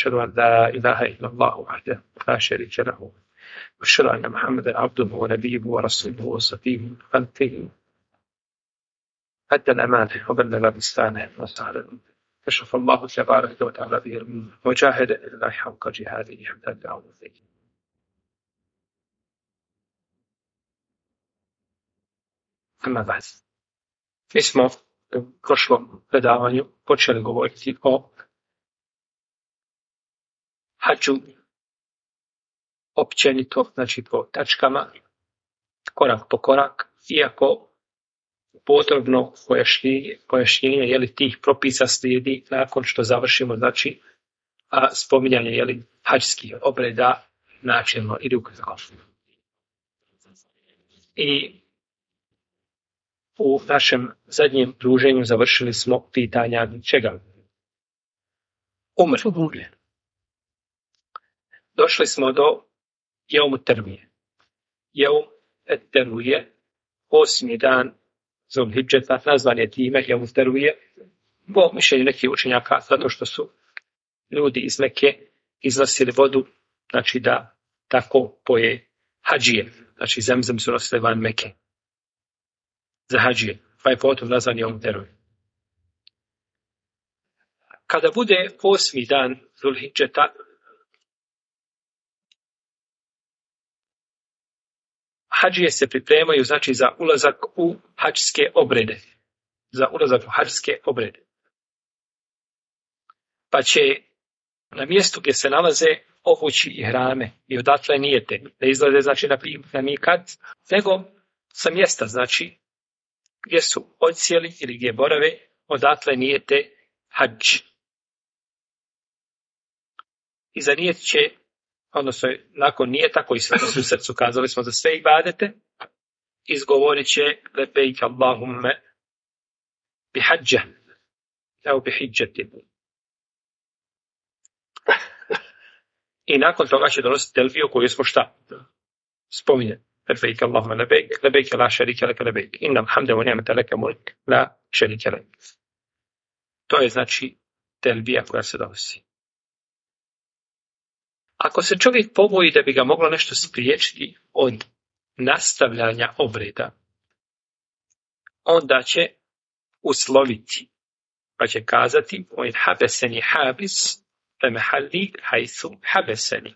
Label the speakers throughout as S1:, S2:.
S1: أشهد أن لا إله إلا الله وحده لا شريك له وأشهد أن محمدا عبده ونبيه ورسوله وصفيه من خلقه أدى الأمانة وبلغ الرسالة ونصح كشف الله تبارك وتعالى به الأمة وجاهد إلى حق جهاده حتى أتاه اليقين. Amma ba'd. Mi smo u prošlom predavanju počeli govoriti o hadžu općenito, znači po tačkama, korak po korak, iako potrebno pojašnjenje je li tih propisa slijedi nakon što završimo, znači spominjanje je li hadžskih obreda načelno ili ukratko. I u našem zadnjem druženju završili smo pitanja čega? Umre. Došli smo do Jeumu Tervije. Jeum Tervije, 8. dan Zulhidžeta, nazvan je time Jeumu Tervije, po mišljenju nekih učenjaka, zato što su ljudi iz Mekke iznosili vodu, znači da tako poje hadžije, znači zemzem su nosili van Mekke za hadžije, pa je potom nazvan Jeumu Tervije. Kada bude 8. dan Zulhidžeta, hadžije se pripremaju, znači, za ulazak u hadžske obrede. Za ulazak u hadžske obrede. Pa će na mjestu gdje se nalaze obući ihrame i odatle nijete. Ne izlaze, znači, na mikat, nego sa mjesta, znači, gdje su odsjeli ili gdje borave, odatle nijete hadž. I za nijet će, odnosno nakon nijeta koji sve u srcu, kazali smo za sve ibadete, izgovorit će lebejk Allahumme bi hadža, evo bi hidžeti. I nakon toga će donositi telbiju koju smo šta? Spominje. Lebejk Allahumme lebejk la šerike leke lebejk. Innam hamde wa ni'mete leke mulk la šerike leke. To je znači telbija koja se donosi. Ako se čovjek poboji da bi ga moglo nešto spriječiti od nastavljanja obreda, onda će usloviti, pa će kazati o in habeseni habis fe mehalli hajthu habeseni.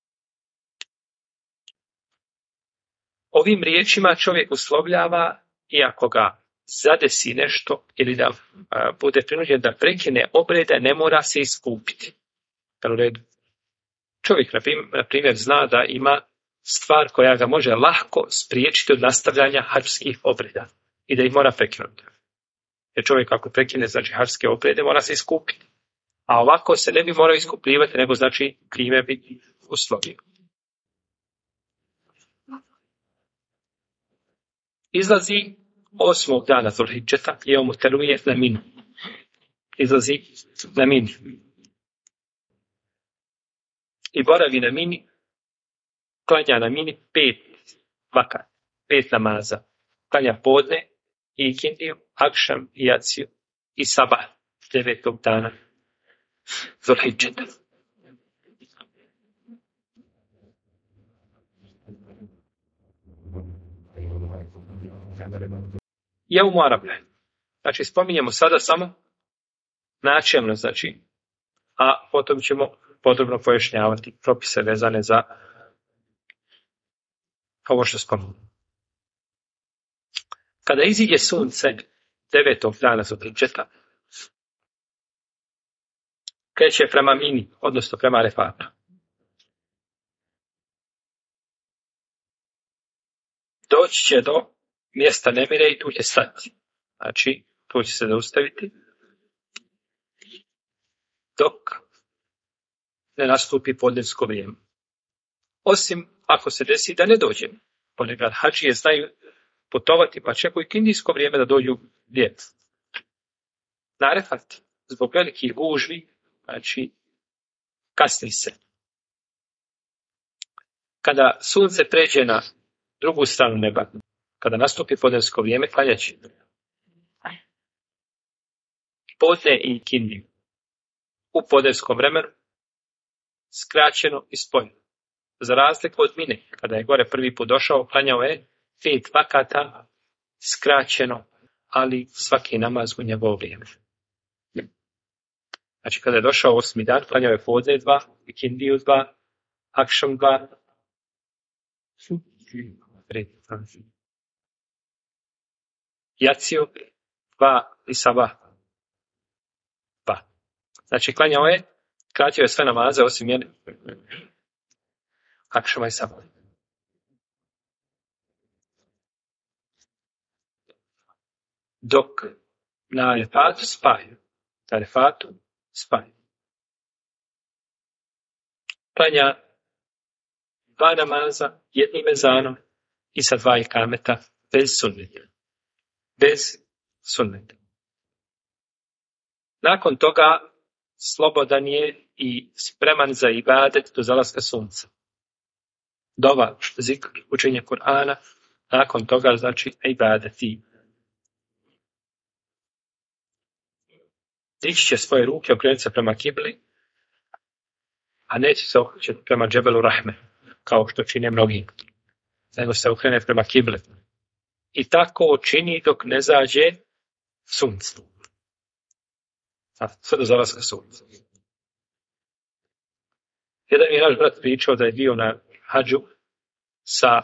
S1: Ovim riječima čovjek uslovljava, iako ga zadesi nešto ili da bude prinuđen da prekine obrede, ne mora se iskupiti. U redu. Čovjek, na primjer, zna da ima stvar koja ga može lahko spriječiti od nastavljanja hadžskih obreda i da ih mora prekinuti. Jer čovjek ako prekine, znači, hadžske obrede, mora se iskupiti. A ovako se ne bi morao iskupljivati, nego, znači, time bi uslovio. Izlazi 8. dana Zulhidžeta, Jeumu Tervije na Minu. Izlazi na Minu. I boravi na Mini, klanja na Mini 5 vakat, 5 namaza. Klanja podne i ikindiju, akšam i jaciju i sabah 9. dana Zulhidžeta. Jeumu Arafe. Znači, spominjemo sada samo načelno, znači, a potom ćemo podrobno pojašnjavati propise vezane za ovo što spominjemo. Kada iziđe sunce 9. dana Zulhidžeta, kreće prema Mini, odnosno prema Arefatu. Doći će do mjesta nemire i tu će stati. Znači, tu će se zaustaviti dok ne nastupi podnevsko vrijeme. Osim ako se desi da ne dođe. Ponekad hadžije znaju putovati, pa čekaju kindijsko vrijeme da dođu gdje? Na Arefat, zbog velikih gužvi, znači kasni se. Kada sunce pređe na drugu stranu neba, kada nastupi podnevsko vrijeme, klanjaće podne i kindiju u podnevskom vremenu, skraćeno i spojeno. Za razliku od mine, kada je gore prvi put došao, klanjao je 5 vakata skraćeno, ali svaki namaz u njegovo vrijeme. Znači, kada je došao 8. dan, klanjao je podne 2, ikindiju 2, akšam 2, jaciju 2 i sabah 2. Znači, klanjao je, kratio je sve namaze osim jedne akšama i sabah. Dok na arefatu spaju. Na arefatu spaju. Klanja 2 namaza, jednim ezanom i sa 2 ikameta bez sunneta. Bez sunneta. Nakon toga slobodan je i spreman za ibadet do zalaska sunca. Dova, zikr, učenje Kur'ana, nakon toga znači ibadeti. Dići će svoje ruke, okrenuti se prema kibli, a neće se okrenuti prema džebelu Rahme, kao što čine mnogi, nego se okrene prema kibli. I tako čini dok ne zađe sunce. Sve do zalaska sunca. Jedan mi je naš brat pričao da je bio na hađu sa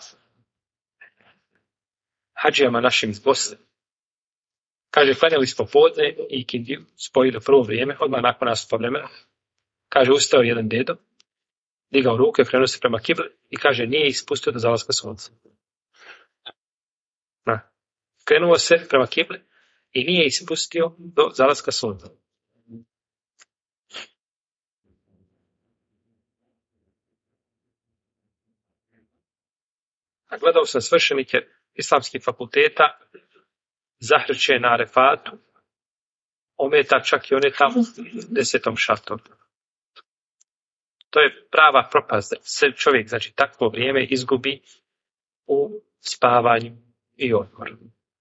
S1: hađijama našim iz Bosne. Kaže, klanjali smo podne i ikindiju, spojili prvo vrijeme, odmah nakon nastupa vremena. Kaže, ustao jedan dedo, digao ruke, krenuo se prema kibli i kaže, nije ispustio do zalaska sunca. Krenuo se prema kibli i nije ispustio do zalaska sunca. A gledao sam svršenike islamskih fakulteta, zahrće na arefatu, ometa čak i one tamo 10. šatoru. To je prava propast. Se čovjek, znači, takvo vrijeme izgubi u spavanju i odmoru.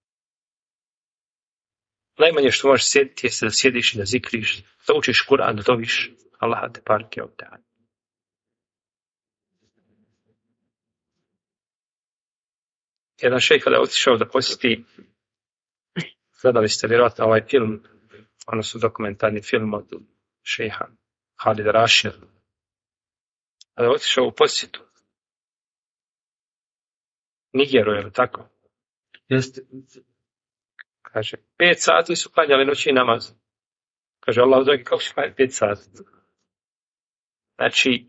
S1: Najmanje što možeš sjediti je da sjediš i da zikriš, da učiš Kur'an, da doviš Allaha te bareke ve taala. Jedan šejh kada je otišao da posjeti, gledali ste vjerojatno ovaj film, odnosno dokumentarni film od šejha Halida Rašida. Kada je otišao u posjetu Nigeru, je li tako? Jeste. Kaže, 5 sati su klanjali noći namaz. Kaže, Allah dragi, kako će klanjati 5 sati? Znači,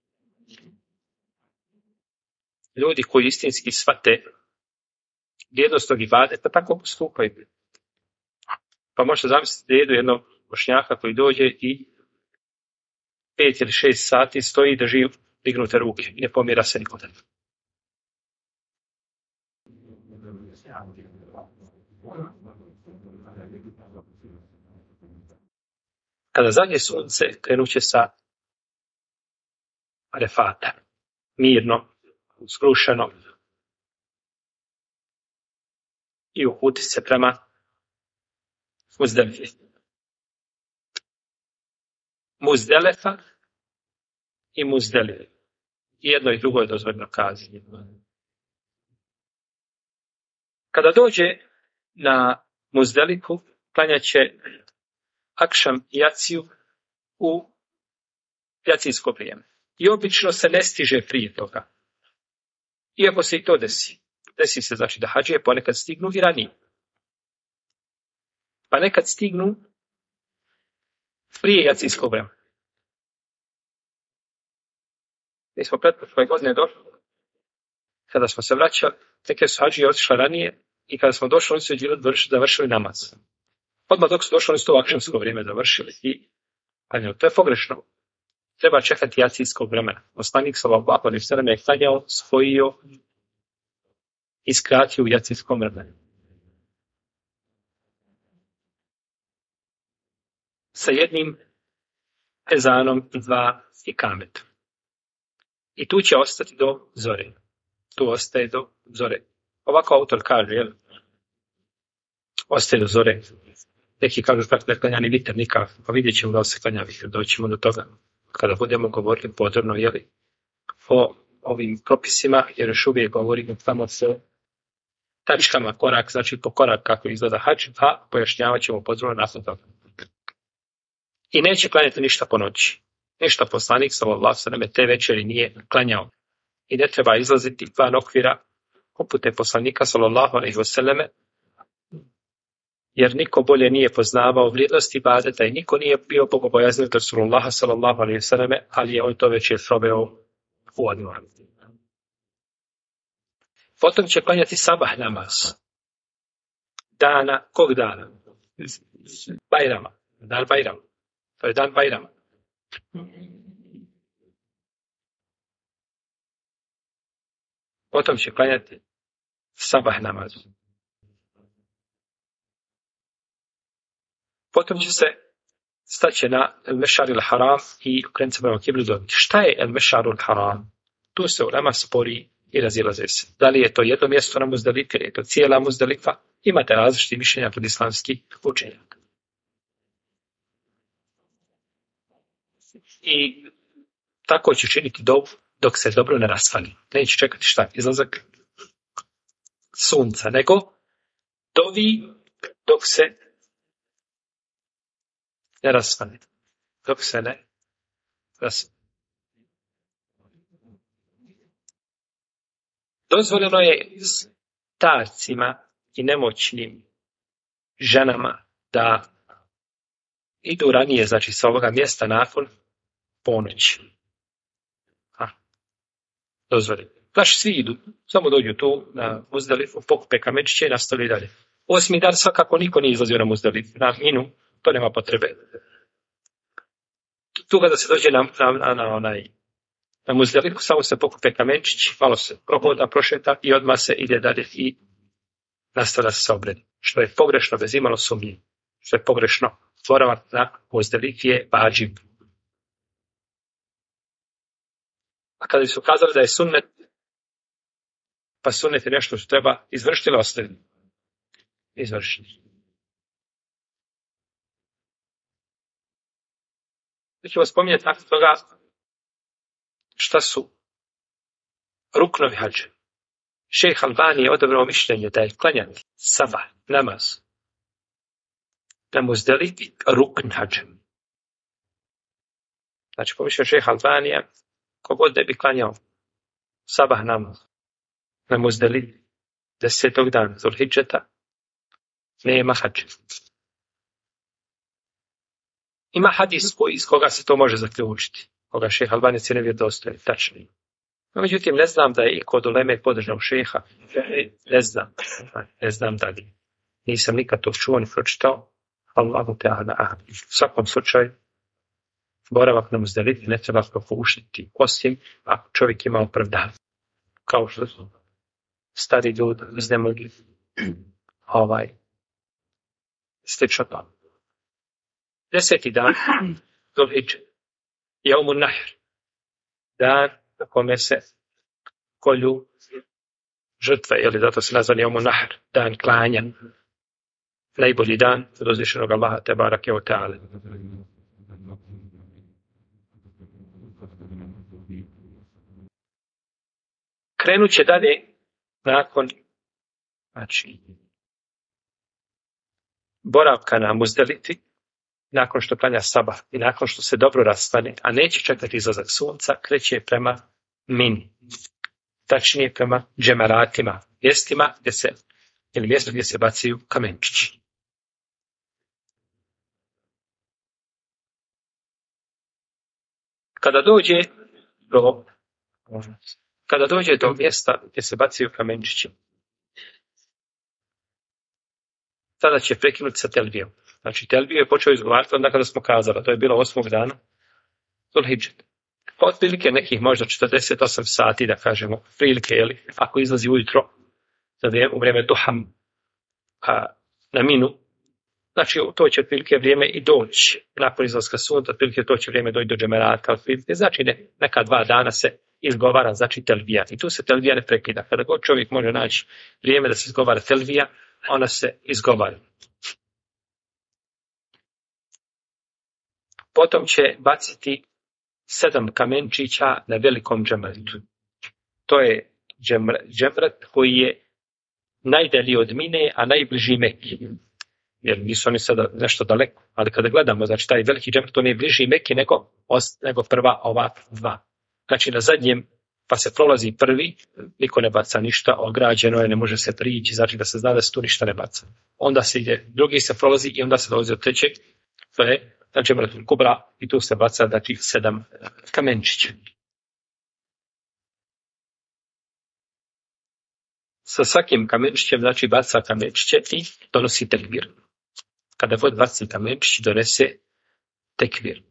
S1: ljudi koji istinski shvate vrijednost tog ibadeta, tako postupaju. Pa možete zamisliti da jedu jednog Bošnjaka koji dođe i 5 ili 6 sati stoji da živ dignute ruke i ne pomira se nikoda. Kada zadnje sunce krenuće sa arefata, mirno, skrušeno, i uputi se prema Muzdelifi. Muzdelifa i Muzdelifi. Jedno i drugo je dozvoljeno kazati. Kada dođe na Muzdelifu, klanjaće akšam i jaciju u jacijsko vrijeme. I obično se ne stiže prije toga. Iako se i to desi. Desi se znači da hadžije ponekad stignu i ranije. Pa nekad stignu prije jacijskog vremena. Mi smo pretprošle godine došli, kada smo se vraćali, neke su hadžije otišle ranije i kada smo došli, oni su završili namaz. Odmah dok su došli, oni su to akšamsko vrijeme završili. I to je pogrešno. Treba čekati jacijskog vremena. Poslanik sallallahu alejhi ve sellem je klanjao, spojio i skratio u jacijskom vremenu. Sa jednim ezanom i 2 ikameta. I tu će ostati do zore. Tu ostaje do zore. Ovako autor kaže, jel? Ostaje do zore. Neki kažu kako da klanja ni vitr nikak, pa vidjet ćemo da li se klanja vitr, doćemo do toga. kada budemo govorili podrobno o ovim propisima, jer još uvijek govorimo samo o tačkama, korak, znači po korak kako izgleda hadž, a pojašnjavat ćemo podrobno nakon toga. I neće klanjati ništa po noći. Ništa poslanik sallallahu alejhi ve sellem te večeri nije klanjao. I ne treba izlaziti van okvira upute poslanika sallallahu alejhi ve selleme, jer niko bolje nije poznavao vrijednosti ibadeta i niko nije bio bogobojazan od Rasulullaha sallallahu alejhi ve selleme, ali je on to večer proveo u odmoru. Potom će klanjati sabah namaz. Dana, kog dana? Bajrama. Dan Bajrama. To je dan Bajrama. Potom će klanjati sabah namaz. Potom će se staće na el-Mešar il-Haram i okrenuti se prema kibli dobiti. Šta je el-Mešar il-Haram? Tu se ulema spori i razilaze se. Da li je to jedno mjesto na Muzdalifi, ili je to cijela Muzdalifa? Imate različite mišljenja kod islamskih učenjaka. I tako će činiti dovu dok se dobro ne rasvali. Neće čekati šta? Izlazak sunca, nego dovi dok se ne rasvali. Dok se ne rasvali. Dozvoljeno je starcima i nemoćnim ženama da idu ranije, znači sa ovoga mjesta nakon ponoći. Dozvoljeno. Baš svi idu, samo dođu tu na Muzdalifu, pokupe kamenčiće i nastavljaju dalje. 8. dan svakako niko nije izlazio na Muzdalifu, na Minu, to nema potrebe. Tu kada se dođe na Muzdalifu, samo se pokupe kamenčić, malo se prohoda, prošeta i odmah se ide dalje i nastavlja se sa obredom. Što je pogrešno, bez imalo sumnje. Što je pogrešno, boravak na Muzdalifi je vadžib. A kada su kazali da je sunnet, pa sunnet je nešto što treba izvršiti ili ostaviti? Izvršiti. Da ćemo spominjati nakon toga šta su ruknovi hadža. Šejh Albani je odabrao mišljenje da je klanjati sabah, namaz, na Muzdalifi rukn hadža. Znači, pomišljeno šejh Albanija, kogod da bi klanjao sabah namaz na Muzdalifi 10. dana Zulhidžeta, nema hadža. Ima hadis iz koga se to može zaključiti, koga šejh Albani cijeni vjerodostojnim, tačnim. Međutim, ne znam da je i kod uleme podržao šeha. Ne znam da li. Nisam nikad to čuo ni pročitao. Allahu ta'ala. U svakom slučaju, boravak na Muzdalifi ne treba propuštiti, osim ako čovjek ima opravdanje. Kao što su stari ljudi iznemogli slično to. 10. dan Zulhidže, Jaumun Nahr, dan na kome se kolju žrtve, zato se nazvani Jaumun Nahr, dan klanja, najbolji dan od uzvišenog Allaha tebarake ve ta'ala. Krenut će dalje nakon boravka na Muzdalifi, nakon što klanja sabah i nakon što se dobro rasvane, a neće čekati izlazak sunca, kreće prema Mini. Tačnije prema džemaratima, mjestima mjesto gdje se bacaju kamenčići. Kada dođe do mjesta gdje se bacaju kamenčići, tada će prekinuti sa telbijom. Znači, telbiju je počeo izgovarati onda kada smo kazali, to je bilo 8. dana Zulhidžeta. Otprilike nekih možda 48 sati, da kažemo, prilike, ako izlazi ujutro, u vrijeme duha na Minu, znači to će otprilike vrijeme i doći, nakon izlaska sunca, otprilike to će vrijeme doći do džemerata, otprilike, znači neka 2 dana se izgovara, znači telbija. I tu se telbija ne prekida. Kada god čovjek može naći vrijeme da se izgovara telbija, ona se izgovara. Potom će baciti 7 kamenčića na velikom džemretu. To je džemret koji je najdalji od Mine, a najbliži Meki. Jer nisu oni sada nešto daleko. Ali kada gledamo, znači taj veliki džemret, on je bliži Meki nego prva ova dva. Znači na zadnjem, pa se prolazi prvi, niko ne baca ništa, ograđeno je, ne može se prići, znači da se zna da se tu ništa ne baca. Onda se ide, drugi se prolazi i onda se dolazi od trećeg, to je na džemretul kubra i tu se baca da tih 7 kamenčića. Sa svakim kamenčićem, znači baca kamenčiće i donosi tekbir. Kada god baci kamenčić, donese tekbir.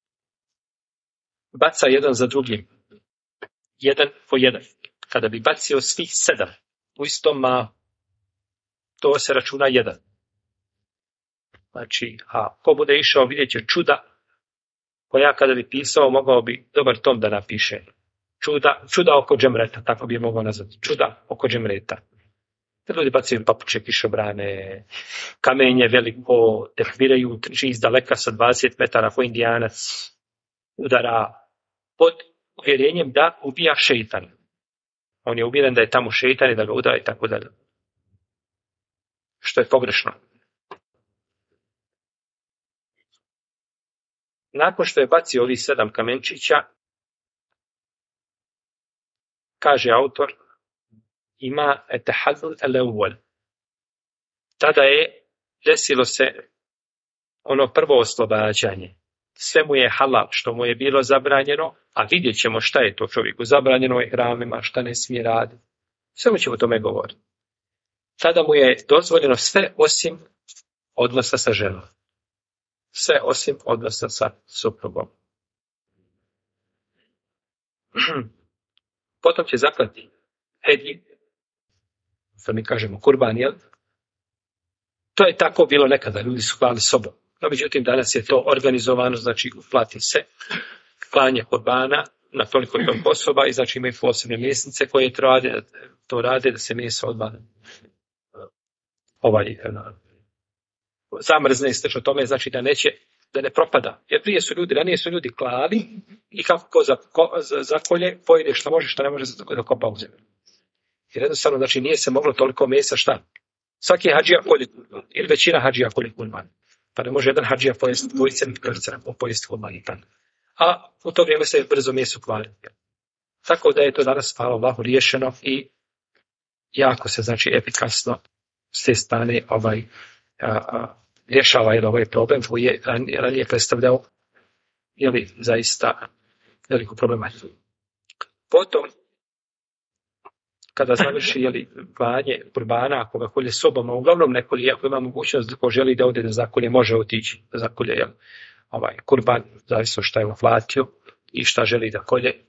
S1: Baca jedan za drugim. Jedan po jedan. Kada bi bacio svih 7 u istom mahu, to se računa 1. Znači, a ko bude išao vidjet će čuda, koja kada bi pisao, mogao bi dobar tom da napiše. Čuda oko džemreta, tako bi je mogao nazvati. Čuda oko džemreta. Ljudi bacaju papuče, kišobrane, kamenje veliko, tekbiraju iz daleka sa 20 metara ko Indijanac udara pod uvjerenjem da ubija šeitan. On je uvjeren da je tamo šeitan i da ga udara i tako dalje. Što je pogrešno. Nakon što je bacio ovih 7 kamenčića, kaže autor, ima etehadul elewwal. Tada je desilo se ono prvo oslobađanje. Sve mu je halal, što mu je bilo zabranjeno, a vidjet ćemo šta je to čovjeku zabranjeno u hramima, šta ne smije raditi. Sve mu ćemo o tome govoriti. Tada mu je dozvoljeno sve osim odnosa sa ženom. Sve osim odnosa sa suprugom. Potom će zaklati hedji, što mi kažemo kurban, jel? To je tako bilo nekada, ljudi su klali sobom. No, međutim, danas je to organizovano, znači plati se klanje kurbana na toliko osoba i znači imaju posebne mjesnice koje to rade da se meso odmah zamrzne i slično tome, znači da ne propada. Jer ranije su ljudi klali i kako ko zakolje, pojede što može, što ne može da kopa u zemlju. Jer jednostavno, znači nije se moglo toliko mesa šta. Svaki hadžija kolje, ili većina hadžija kolje kurban. Pa ne može jedan hadžija pojesti pojesti kurban. A u to vrijeme se brzo meso kvari. Tako da je to danas, hvala Allahu, riješeno i jako se, znači, efikasno s te strane rješava ovaj problem koji je ranije predstavljao zaista veliku problematiku. Potom, kada završi klanje kurbana, ako ga kolje sobom, a uglavnom ne kolje, ako ima mogućnost da ko želi da ode da zakolje, može otići da zakolje kurban, zavisno šta je uplatio i šta želi da kolje.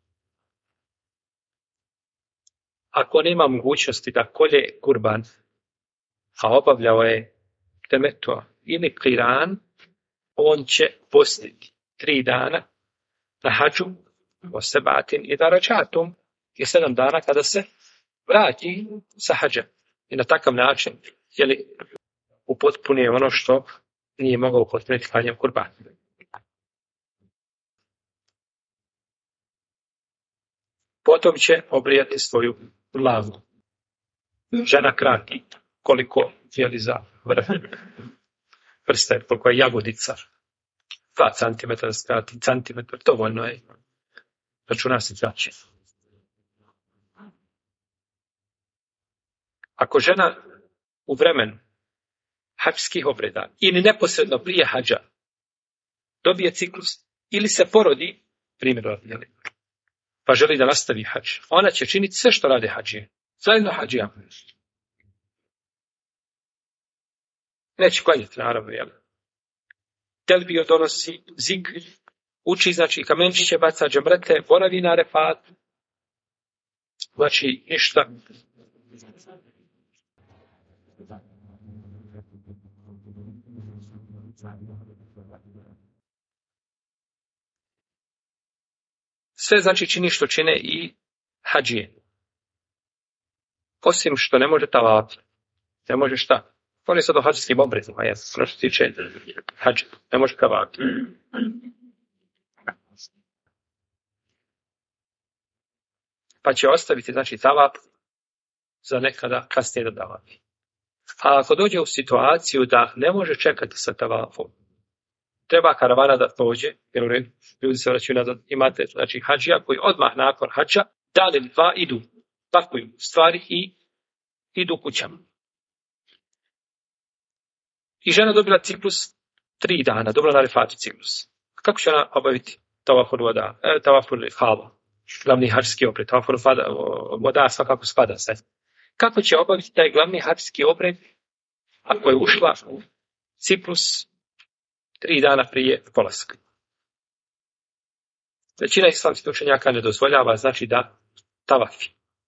S1: Ako nema mogućnosti da kolje kurban, a obavljao je temeto ili qiran, on će postiti 3 dana na hađu, o sebatin i daračatum, i 7 dana kada se vrati sa hađa. I na takav način upotpunije ono što nije mogao upotpuniti klanjem kurbana. Potom će obrijati svoju glavu. Žena krati koliko za vrh prsta, koliko je jagodica. 2 cm skrati, centimetar, dovoljno je. Računa se znači. Ako žena u vremenu hađskih obreda ili neposredno prije hađa dobije ciklus ili se porodi, primjer, pa želi da nastavi hađ, ona će činiti sve što rade hađije. Zajedno hađija. Neće klanjati, naravno, Telbio donosi zikr, uči, znači, kamenčiće, baca džemrete, boravi na refatu. Znači, ništa. Sve, znači, čini što čine i hađije. Osim što ne može tavaf. Ne može šta? On je sad o hađskim obredima, što se tiče hađa. Ne može tavaf. pa će ostaviti, znači, tavaf za nekada kasnije da davafi. A ako dođe u situaciju da ne može čekati sa tavafom, treba karavana da prođe, jer u redu, ljudi se vraćaju nazad, imate, znači, hadžija koji odmah nakon hadža, dan ili dva idu, pakuju stvari i idu kućama. I žena dobila ciklus 3 dana, dobila na Arefatu ciklus. Kako će ona obaviti tavaful hava, glavni hadžski obred, tavaful voda svakako spada se. Kako će obaviti taj glavni hadžski obred ako je ušla u ciklus 3 dana prije polaska? Većina islamskih učenjaka ne dozvoljava, znači da tavafi.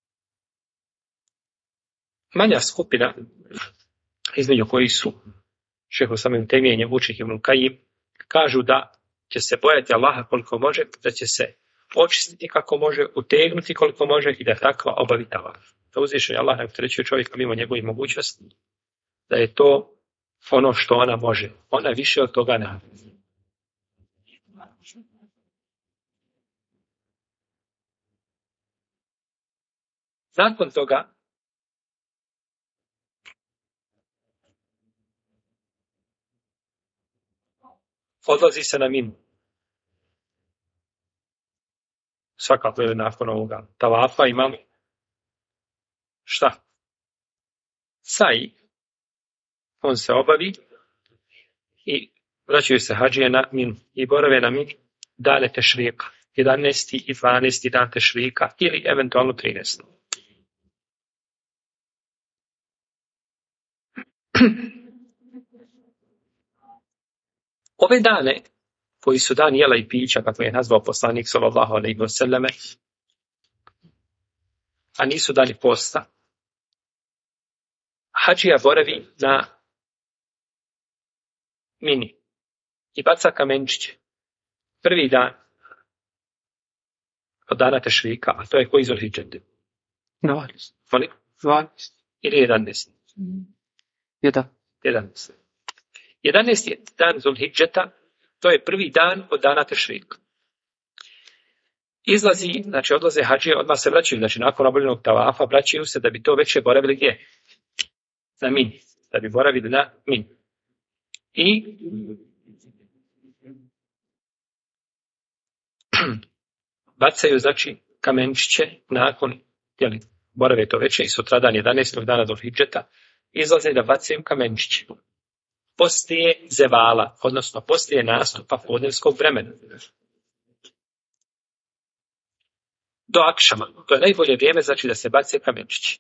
S1: Manja skupina, između koji su šejh samim Tejmije, učenik Ibn Kajim, kažu da će se bojati Allaha koliko može, da će se očistiti kako može, utegnuti koliko može i da takva obavi tavaf. Da uzvišeni Allah ne opterećuje čovjeka mimo njegovih mogućnosti, da je to ono što ona može. Ona više od toga ne. Nakon toga odlazi se na Minu. Svakako je nakon ovoga tavafa imamo šta? Sa'i. On se obavi i vraćaju se hadžije na Minu i borave na Minu dane tešrika. 11. i 12. dan tešrika ili eventualno 13. Ove dane, koji su dan jela i pića, kako je nazvao poslanik sallallahu alejhi ve selleme, a nisu dani posta, hadžija boravi na Mini i baca kamenčiće. Prvi dan od dana tešrika, a to je koji Zulhidžet?
S2: 12.
S1: Molim?
S2: 12.
S1: Ili 11. 11. 11. je dan Zulhidžeta, to je prvi dan od dana tešrika. Izlazi, znači odlaze hadžije, odmah se vraćaju, znači nakon obavljenog tavafa vraćaju se da bi to veće boravili gdje? Na Min. Da bi boravili na Min. I bacaju, znači, kamenčiće nakon, borave to veće i sutradan 11. dana Zulhidžeta, izlaze da bacaju kamenčiće. Poslije zevala, odnosno poslije nastupa podnevskog vremena. Do akšama. To je najbolje vrijeme, znači da se bace kamenčići.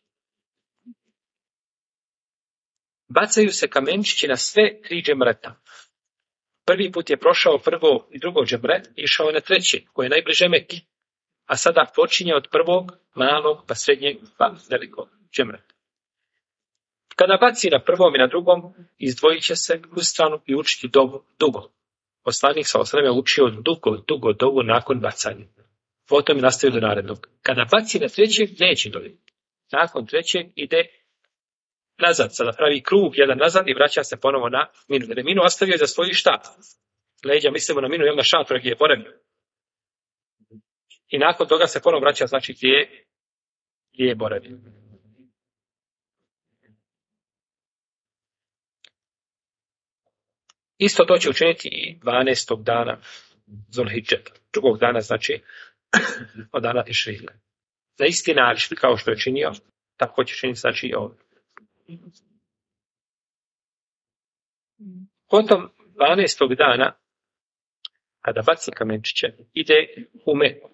S1: Bacaju se kamenčići na sve 3 džemreta. Prvi put je prošao prvo i drugo džemret, išao je na treći, koji je najbliže Meki. A sada počinje od prvog, malog, pa srednjeg, pa velikog džemreta. Kada baci na prvom i na drugom, izdvojit će se u stranu i učiti dugo. Poslanik sallallahu alejhi ve sellem je učio dugo dovu nakon bacanja. Potom je nastavio do narednog. Kada baci na trećeg, neće dobiti. Nakon trećeg ide nazad, sada pravi krug jedan nazad i vraća se ponovo na Minu. Jer je Minu ostavio za svoji šta? Leđa, mislimo na Minu, na šator gdje je boravio. I nakon toga se ponovo vraća, znači gdje je boravio. Isto to će učiniti i 12. dana Zulhidžeta. Drugog dana, znači, od dana tešrika. Na isti način, kao što je činio, tako će činiti, znači, i ovdje. Potom 12. dana, kada baci kamenčiće, ide u Meku.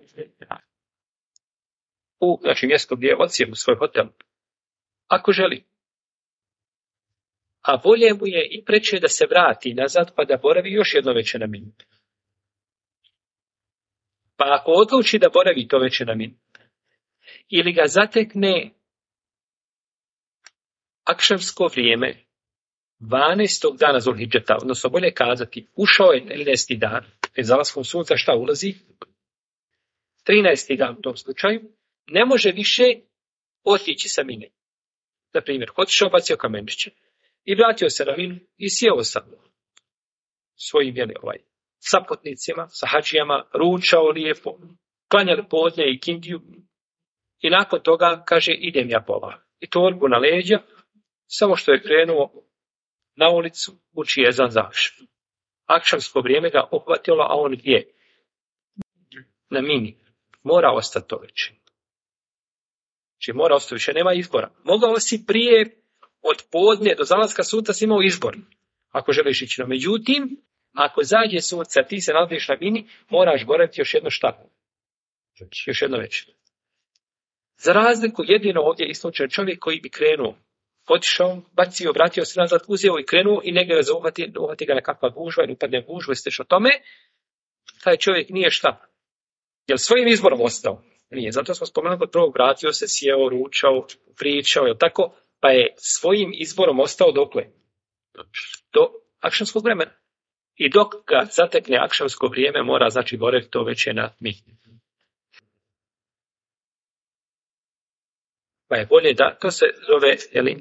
S1: Znači, mjesto gdje je odsijel u svoj hotel. Ako želi. A bolje mu je i preče da se vrati nazad pa da boravi još jedno veće na Minu. Pa ako odluči da boravi to veće na Minu, ili ga zatekne akšamsko vrijeme 12. dana Zulhidžeta, odnosno bolje kazati, ušao je 13. dan, jer zalaskom sunca šta ulazi? 13. dan u tom slučaju, ne može više otići sa Mine. Na primjer, otišao, bacio kamenčiće i vratio se na Minu i sjeo sa svojim saputnicima, sa hadžijama, ručao lijepo, klanjali podne i kindiju i nakon toga kaže idem ja pola. I torbu na leđa, samo što je krenuo na ulicu, uči ezan završen. Akšamsko vrijeme ga uhvatilo, a on gdje? Na mini. Mora ostati to večer. Znači mora ostati više, nema izbora. Mogao si prije od podne do zalaska sunca si imao izbor. Ako želiš ići. No, međutim, ako zađe sunce, ti se nalaziš na mini, moraš boraviti još jedno šta? Još jedno večer. Za razliku jedino ovdje isključen čovjek koji bi krenuo, otišao, bacio, vratio se nazad, uzeo i krenuo i negdje ga uhvati ga nekakva gužva ili upadne gužva i slično tome, taj čovjek nije šta? Jel svojim izborom ostao? Nije. Zato smo spomenuli kod prvog, vratio se, sjeo, ručao, pričao, jel tako? Pa je svojim izborom ostao dokle? Do akšamskog vremena. I dok ga zatekne akšamsko vrijeme, mora znači boraviti to već je na mi. Pa je bolje da, to se zove,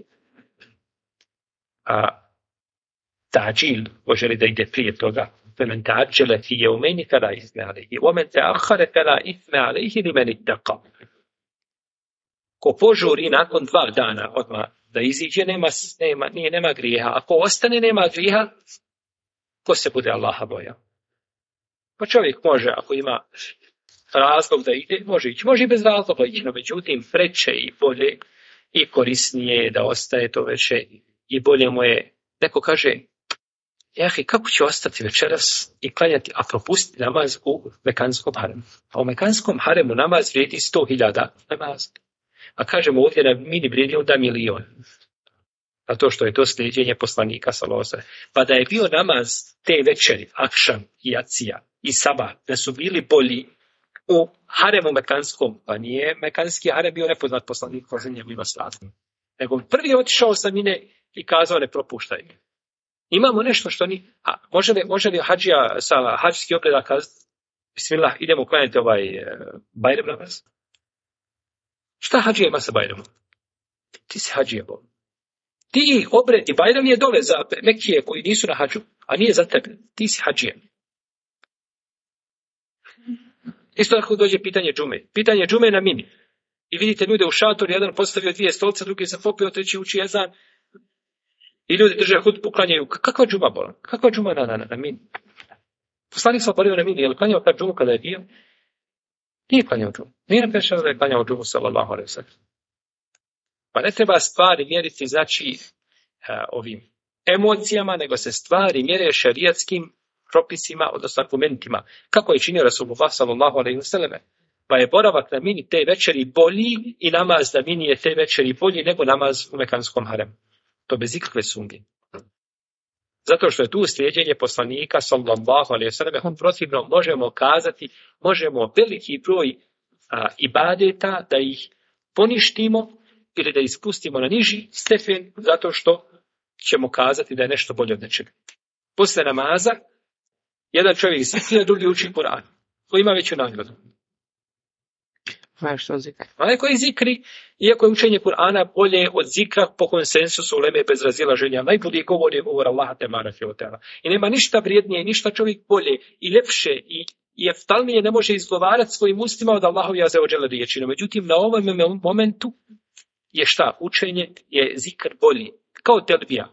S1: tađil, poželi da ide prije toga. فَمَنْ تَعَجَّلَ فِي يَوْمَيْنِ فَلَا إِثْمَ عَلَيْهِ وَمَنْ تَأَخَّرَ فَلَا إِثْمَ عَلَيْهِ لِمَنِ اتَّقَى. Ko požuri nakon 2 dana odmah da iziđe, nema grijeha. Ako ostane, nema grijeha, ko se bude Allaha bojao? Pa čovjek može, ako ima razlog da ide, može ići. Može i bez razloga ići, no međutim, preče i bolje i korisnije je da ostaje to veće i bolje mu je. Neko kaže, kako će ostati večeras i klanjati, a propusti namaz u mekanskom haremu? A u mekanskom haremu namaz vrijedi 100.000 namaz. A kažemo ovdje na mini vrijedi onda 1.000.000. Zato što je to slijedjenje poslanika sallallahu alejhi ve sellem. Pa da je bio namaz te večeri, akšam i jacija i sabah, da su bili bolji u haremu mekanskom, pa nije mekanski harem bio nepoznat poslanik ko za njemu ima slatko. Nego prvi je otišao sa mine i kazao ne propuštaj. Imamo nešto što ni... može li hađija sa hađski obreda kazati bismillah, idemo klanjati Bajram namaz? Šta hađija ima sa Bajramom? Ti si hađija Bog. Ti obred i Bajram je dole za Mekije koji nisu na hađu, a nije za tebe. Ti si hađija. Isto tako dođe pitanje džume. Pitanje džume na mini. I vidite ljude u šatoru, jedan postavio 2 stolce, drugi se popio, treći uči ezan. I ljudi drže hudbu, klanjaju. Kakva džuma bola? Kakva džuma na mini? Poslanik sam borio na mini. Je li klanjao kad džumu kada je bio? Nije klanjao džumu. Nije napešao da je klanjao džumu sallallahu alejhi ve sellem. Pa ne treba stvari mjeriti znači ovim emocijama, nego se stvari mjere šerijatskim propisima, odnosno argumentima. Kako je činio Rasulullah sallallahu alejhi ve sellem? Pa je boravak na mini te večeri bolji i namaz na mini je te večeri bolji nego namaz u mekanskom haremu. To bez ikakve sumnje. Zato što je tu slijedjenje poslanika sallallahu alejhi ve sellem, protivno možemo kazati, možemo veliki broj ibadeta da ih poništimo ili da ispustimo na niži stepen zato što ćemo kazati da je nešto bolje od nečega. Posle namaza jedan čovjek zikri, a drugi uči Kur'an. Ko ima veću nagradu? Onaj koji zikri, iako je učenje Kur'ana bolje od zikra po konsensusu uleme bez razilaženja, najbolje govor Allaha te bareke ve teala. I nema ništa vrijednije, ništa čovjek bolje i ljepše i jeftalnije ne može izgovarati svojim ustima od Allahovi azza wa dželle riječi. No, međutim, na ovom momentu je šta? Učenje je zikr bolji. Kao telbija.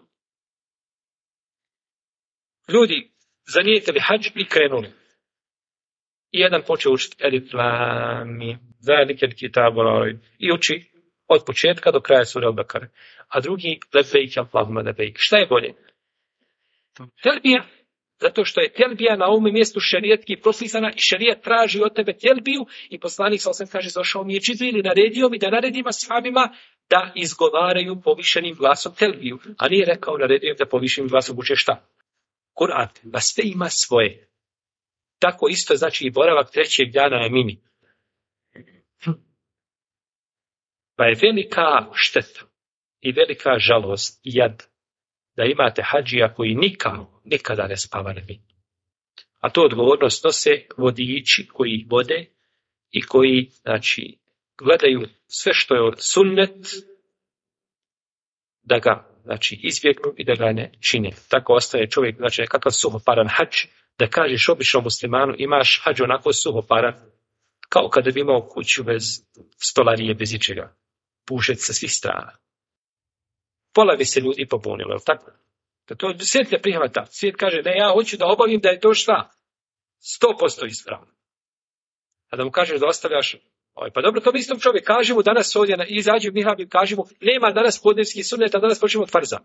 S1: Ljudi zanijetili hadž i krenuli. I jedan počeo učiti Elif Lam Mim, Zalikel kitabu la rajb i uči od početka do kraja sure Al-Bekare. A drugi Lebejk Allahumma lebejk. Šta je bolje? Telbija. Zato što je telbija na ovom mjestu šerijatski propisana i šerijat traži od tebe telbiju i poslanik sallallahu alejhi ve sellem kaže došao mi je Džibril i naredio mi da naredim ashabima da izgovaraju povišenim glasom telbiju. A nije rekao naredio da povišenim glasom uče šta? Kur'an. Pa sve ima svoje. Tako isto znači i boravak 3. dana na mini. Pa je velika šteta i velika žalost i jad da imate hadžija koji nikada ne spava na mini. A to odgovornost nose vodiči koji ih vode i koji znači gledaju sve što je od sunnet da ga znači izbjegnu i da ga ne čine. Tako ostaje čovjek, znači nekakav suhoparan hadž, da kažeš običnom muslimanu imaš hadž onako suhoparan Kao kada bi imao kuću bez stolarije, bez ičega. Pušet sa svih strana. Pola bi se ljudi pobunilo, je li tako? Da to svijet ne prihvata. Svijet kaže da ja hoću da obavim da je to šta? 100% ispravno. A da mu kažeš da ostavljaš, pa dobro, to bi istom čovjek, kaže mu danas ovdje, izađe mihrab i kaže mu, nema danas podnevski sunnet, a danas počnemo od farza.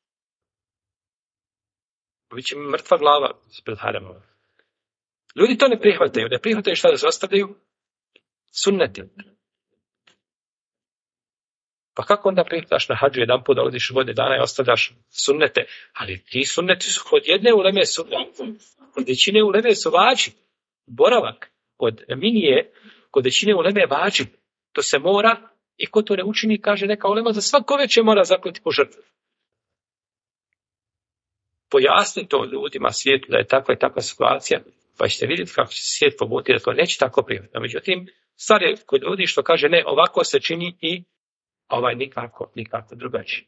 S1: Biće mrtva glava ispred harema. Ljudi to ne prihvataju šta da se ostavljaju? Sunneti. Pa kako onda prihvataš na hađu jedan put da odiš godine dana i ostavljaš sunnete? Ali ti sunneti su kod jedne uleme sunnete, kod većine uleme su vađi. Boravak kod minije, kod većine uleme vađi. To se mora i ko to ne učini, kaže neka ulema, za svako večer mora zaklati po žrtvu. Pojasni to ljudima svijetu da je takva i takva situacija, pa ćete vidjeti kako će se svijet pobuti da to neće tako prihvatiti. Međutim, stvar je kod ljudi što kaže ne, ovako se čini i nikako drugačije.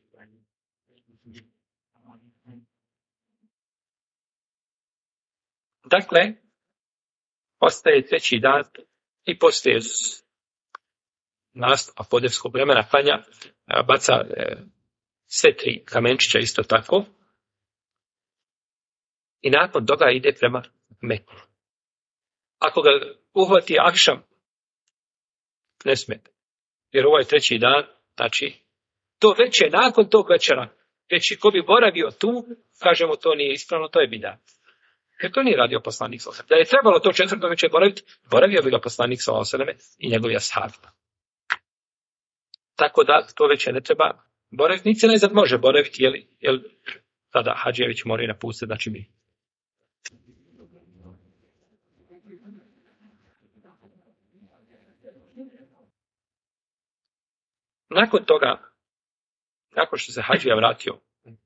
S1: Dakle, ostaje treći dan i poslije nastupa podnevskog vremena klanja, baca sve tri kamenčića isto tako i nakon toga ide prema Meku. Ako ga uhvati akšam, ne smete. Jer ovo je treći dan, znači, to već je nakon tog večera, već ko bi boravio tu, kažemo to nije ispravno, to je bidat. Jer to nije radio poslanik sallallahu alejhi ve sellem. Da je trebalo to četvrto večer boraviti, boravio bi ga poslanik sallallahu alejhi ve sellem i njegovi ashabi. Tako da to večer ne treba boraviti, niti se najzad može boraviti, jer tada hadžijević moraju napustiti, znači mi. Nakon toga, nakon što se hadžija vratio,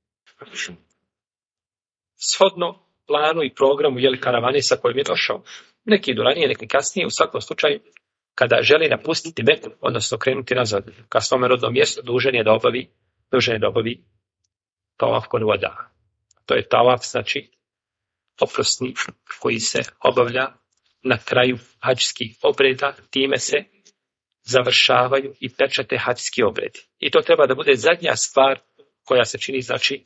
S1: shodno planu i programu karavane sa kojim je došao, neki idu ranije, neki kasnije, u svakom slučaju, kada želi napustiti Meku, odnosno krenuti nazad ka svome rodnom mjestu, dužan je da obavi tavaf kod voda. To je tavaf, znači, oprosni koji se obavlja na kraju hadžskih obreda, time se završavaju i pečate hadžski obredi. I to treba da bude zadnja stvar koja se čini, znači,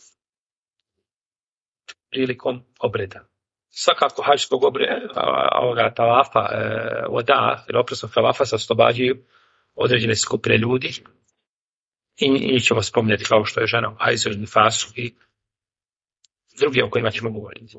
S1: prilikom obreda. Svakako hadžskog obreda, tavafa, voda, ili oprosnog tavafa se oslobađaju određene skupine ljudi i njih ćemo spominjati kao što je žena u hajzu ili nifasu i drugi o kojima ćemo govoriti.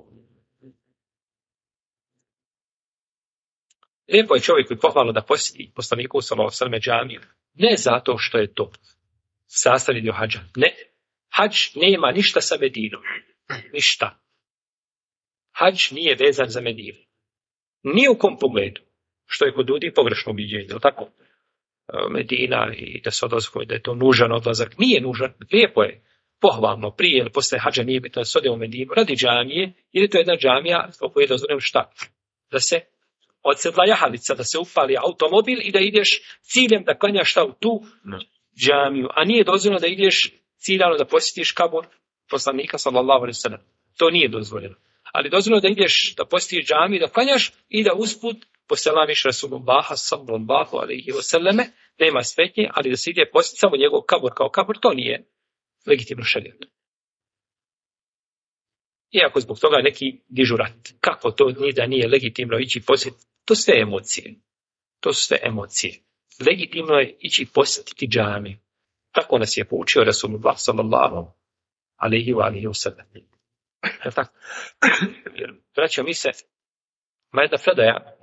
S1: Lijepo je čovjeku i pohvalno da posjeti poslaniku sallallahu alejhi ve sellem džamiju. Ne zato što je to sastavni dio hadža. Ne. Hadž nema ništa sa Medinom. Ništa. Hadž nije vezan za Medinu. Ni u kom pogledu. Što je kod ljudi pogrešno ubiđenje. Tako? Medina i da se odlazuje, da je to nužan odlazak. Nije nužan. Lijepo je. Pohvalno. Prije ili posle hadža nije bitno da se ode u Medinu. Radi džamije. Ili to je jedna džamija u kojoj je dozvoljeno šta? Da se odsedla jahalica, da se upali automobil i da ideš ciljem da klanjaš šta u tu džamiju. A nije dozvoljeno da ideš ciljano da posjetiš kabur poslanika sallallahu alejhi ve sellem. To nije dozvoljeno. Ali dozvoljeno da ideš da posjetiš džamiju, da klanjaš i da usput poselamiš Rasulullaha sallallahu alejhi ve selleme. Nema smetnje, ali da se ide posjetiti samo njegov kabur kao kabur, to nije legitimno šerijatom. Iako zbog toga neki dižu rat. Kako to da nije legitimno ići posjetiti? To sve emocije. To su sve emocije. Legitimno je ići posjetiti džamiju. Tako nas je poučio Rasulullah sallallahu alejhi ve sellem. Tako. Braćo, mi se ima jedna predaja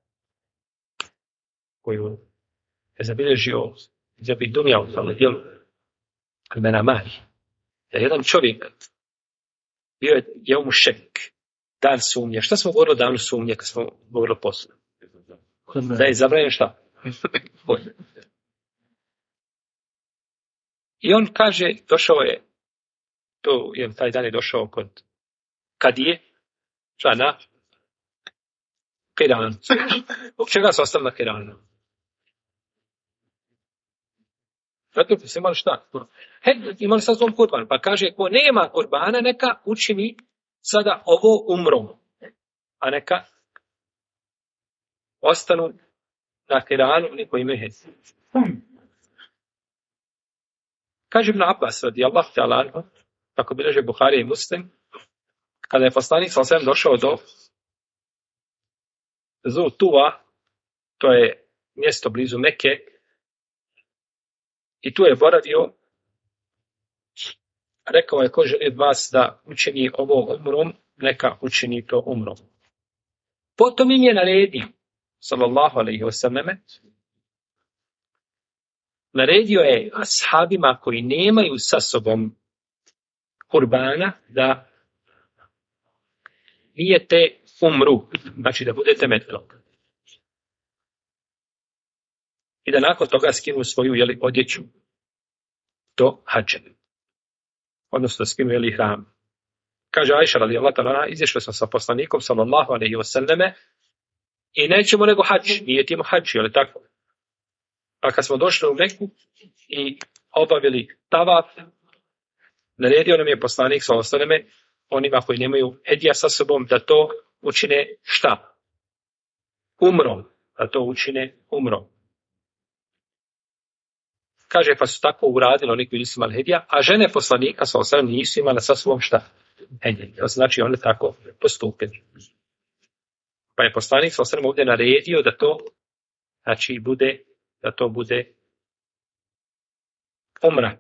S1: koju je zabilježio Zabid Dumja u tome dijelu Al-Mena Mali. Da jedan čovjek bio je mu šek, dan sumnje. Šta smo govorili o danu sumnje kad smo govorili posle? Da je zabranjeno šta? I on kaže, došao je, to je taj dan je došao kod Kadije, šta na Kiranu. Zbog čega su ostali na Kiranu? Zato se imali šta? Imali sad svom kurban. Pa kaže, ko nema kurbana, neka učini sada ovo umrom. A neka ostanu na Kiranu, oni koji imaju hec. Kaže Ibn Abbas, radijallahu ta'ala anhu, kako bilježe Buharija i Muslim, kada je poslanik sallallahu alejhi ve sellem došao do Zu Tuva, to je mjesto blizu Mekke, i tu je boravio, rekao je, ko želi od vas da učini ovo umrom, neka učini to umrom. Potom im je naredio, sallallahu alejhi ve selleme, naredio je ashabima koji nemaju sa sobom kurbana da nijete umru, znači da budete metlog. I da nakon toga skinu svoju odjeću do hadža. Odnosno da skinu hram. Kaže Ajša radijallahu ta'ala, izišli smo sa poslanikom sallallahu alejhi ve selleme i nećemo nego hadž, nijetimo hadž, je li tako? Pa kad smo došli u Meku i obavili tavaf, naredio nam je poslanik sallallahu alejhi ve selleme onima koji nemaju hedija sa sobom da to učine šta? Umrom. Da to učine umrom. Kaže, pa su tako uradili oni koji nisu imali hedija, a žene poslanika sallallahu alejhi ve sellem nisu imale sa sobom šta? Hedija. Znači one tako postupili. Pa je poslanik sallallahu alejhi ve sellem ovdje naredio da to, znači da to bude umra.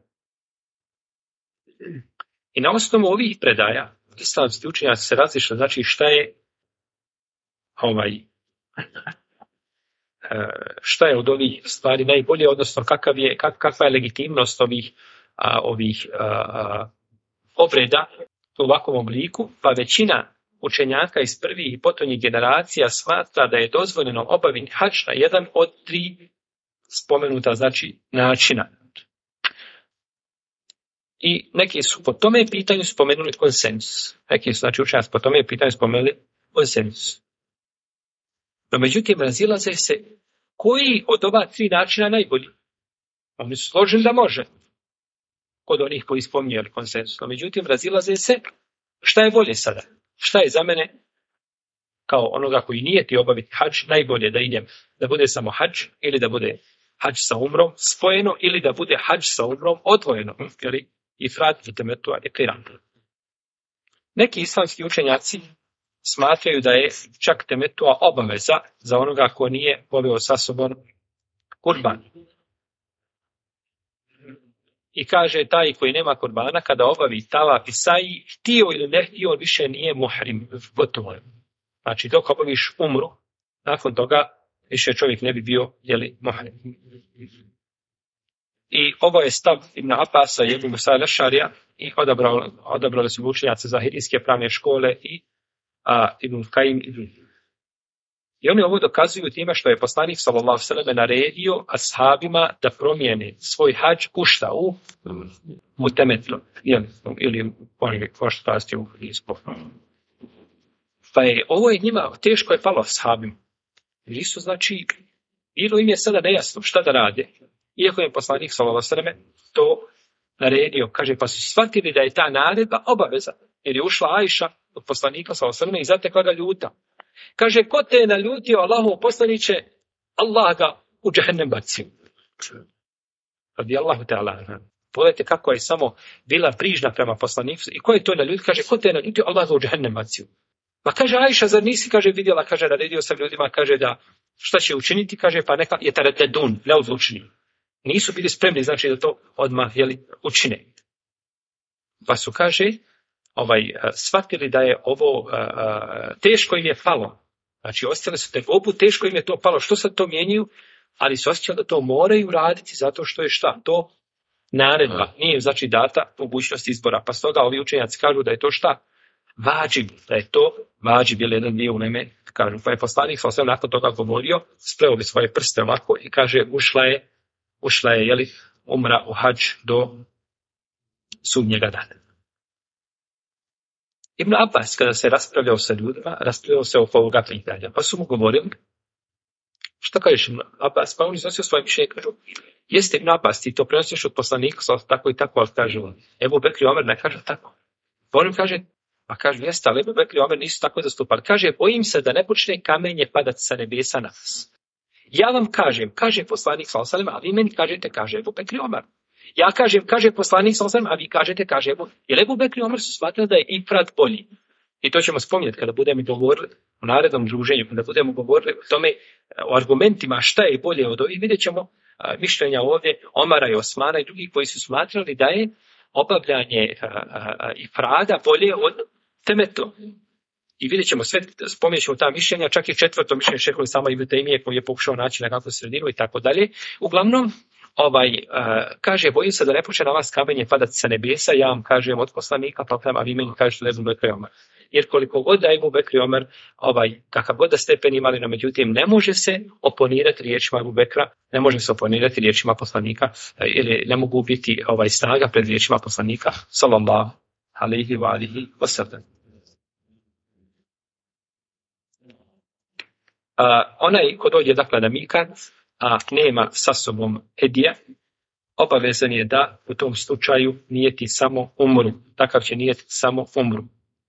S1: I na osnovu ovih predaja islamski učenjaci se različili, znači šta je od ovih stvari najbolje, odnosno kakva je legitimnost ovih obreda u ovakvom obliku, pa većina učenjaka iz prvih i potonjih generacija smatra da je dozvoljeno obaviti hadž na jedan od 3 spomenuta, znači, načina. I neki su po tome pitanju spomenuli konsenzus. Neki su, znači, učenjaci po tome pitanju spomenuli konsenzus. No, međutim, razilaze se koji od ova 3 načina najbolji. Oni su složili da može. Kod onih koji spominjali konsenzus. No, međutim, razilaze se šta je bolje sada. Šta je za mene, kao onoga koji nije ti obaviti hadž, najbolje da idem, da bude samo hadž, ili da bude hadž sa umrom spojeno, ili da bude hadž sa umrom odvojeno. Ili ifrat i temetua i qiran. Neki islamski učenjaci smatraju da je čak temetua obaveza za onoga ko nije poveo sa sobom kurban. I kaže, taj koji nema kurbana, kada obavi tavaf i saji, htio ili ne htio, on više nije muhrim, gotovo. Znači, dok obaviš umru, nakon toga više čovjek ne bi bio, muhrim. I ovo je stav Ibn Abbasa i Ibn Musa al-Ešarija i odabrali su učenjaci zahirijske pravne škole i Ibn Kajim i drugi. I oni ovo dokazuju time što je poslanik sallallahu alejhi ve sellem naredio ashabima da promijene svoj hadž u šta? U temetlo. Ili pošto pasti u izbor. Pa ovo je njima teško je palo ashabima. Jer su, znači, bilo im je sada nejasno šta da rade. Iako je poslanik sallallahu alejhi ve sellem to naredio, kaže, pa su shvatili da je ta naredba obaveza. Jer je ušla Ajša od poslanika sallallahu alejhi ve sellem i zatekla ga ljuta. Kaže, ko te je naljutio, Allahov poslaniče, Allah ga u džehennem bacio. Radijallahu ta'ala. Pogledajte kako je samo bila brižna prema poslaniku. I ko je to naljutio? Kaže, ko te je naljutio, Allah ga u džehennem bacio. Pa kaže, Ajša, zar nisi, kaže, vidjela, kaže, naredio sam ljudima, kaže, da šta će učiniti, kaže, pa neka je taretedun, neodlučni. Nisu bili spremni, znači, da to odmah, učine. Pa su, kaže, shvatili da je ovo teško im je palo. Znači, ostale su teško im je to palo. Što sad to mijenjaju? Ali su osjećali da to moraju raditi zato što je šta? To naredba. Nije, znači, data mogućnost izbora. Pa stoga ovi učenjaci kažu da je to šta? Vađib. Da je to vađib, ili jedan dio u neme. Kažu, pa je poslanik sa osvijem nakon toga govorio, spreo bi svoje prste ovako i kaže, ušla je, umra u hadž do sudnjega dana. Ibn Abbas, kada se raspravljao sa ljudima, raspravljao se oko ovoga pitanja. Pa su mu govorili, šta kažeš Ibn Abbas? Pa on iznosio svoje mišljenje, kažu, jeste Ibn Abbas, ti to prenosiš od poslanika, tako i tako, ali kažu, Ebu Bekr i Omer ne kaže tako. Pa on im kaže, pa kažu, jeste, ali Ebu Bekr i Omer nisu tako zastupali. Kaže, bojim se da ne počne kamenje padati sa nebesa na nas. Ja vam kažem, kaže poslanik sallallahu alejhi ve sellem, a vi meni kažete, kaže Ebu Bekr i Omer. Ja kažem, kaže poslanik sallallahu alejhi ve sellem, a vi kažete, kaže Ebu. Jer Ebu Bekr i Omer su shvatili da je ifrat bolji. I to ćemo spominjati kada budemo govorili u narednom druženju, kada budemo govorili o tome, o argumentima šta je bolje od ovih, vidjet ćemo mišljenja ovdje Omara i Osmana i drugih koji su smatrali da je obavljanje ifrada bolje od temetu. I vidjet ćemo sve, spominjat ćemo ta mišljenja, čak i četvrto mišljenje šejha Islama Ibn Tejmije koji je pokušao naći nekakvu sredinu i tako dalje. Uglavnom, kaže, bojim se da ne počne na vas kamenje padati sa nebesa, ja vam kažem od poslanika, pa prema vi meni kažete da je Ebu Bekr i Omer. Jer koliko god da je Ebu Bekr i Omer, kakav god da stepen imali, no međutim, ne može se oponirati riječima Ebu Bekra, ne može se oponirati riječima poslanika, ili ne mogu biti snaga pred riječima poslanika, sallallahu alejhi ve alihi ve sellem. Onaj ko dođe dakle na mikat, a nema sa sobom hedija, obavezan je da u tom slučaju nijeti samo umru. Takav će nijeti samo umru.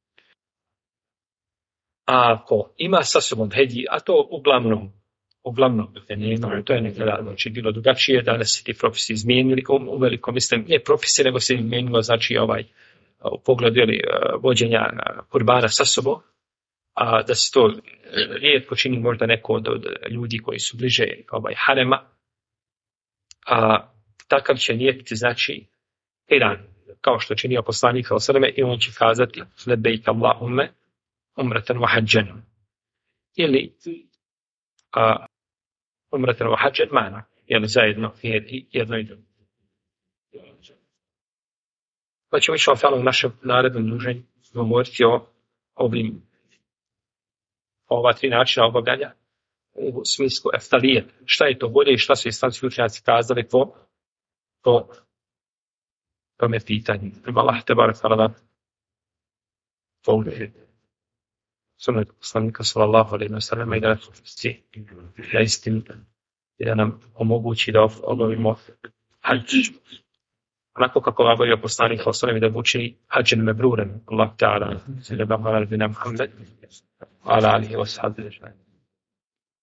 S1: A ako ima sa sobom hediji, a to uglavnom nema, to je nekada bilo drugačije, da se ti propisi izmijenili, uveliko mislim, ne propisi, nego se izmijenilo, znači u pogledu vođenja kurbana sa sobom, a da se to rijetko čini možda neko od ljudi koji su bliže harema, a takav će nijeti, znači, Iran, kao što činio poslanik sallallahu alejhi ve sellem, i on će kazati lebejk Allahumme umratan wa hajjan, ili umratan wa hajjan mana, ili zajedno jedno i drugo. Pa ćemo išao u našem narednom druženju govoriti o ovim ova 3 načina obavljanja u smislu eftalije. Šta je to bolje i šta su islamski učenjaci kazali po tome pitanju. Prima Allah te barek ta'ala povljuje sunnet poslanika sallallahu alejhi ve sellem i da na istinu i da nam omogući da obavimo hadž. Onako kako obavio poslanik sallallahu alejhi ve sellem i da učini hadžen mebruren. Allah ta'ala sallallahu alejhi ve sellem ala alihi wa sahbihi.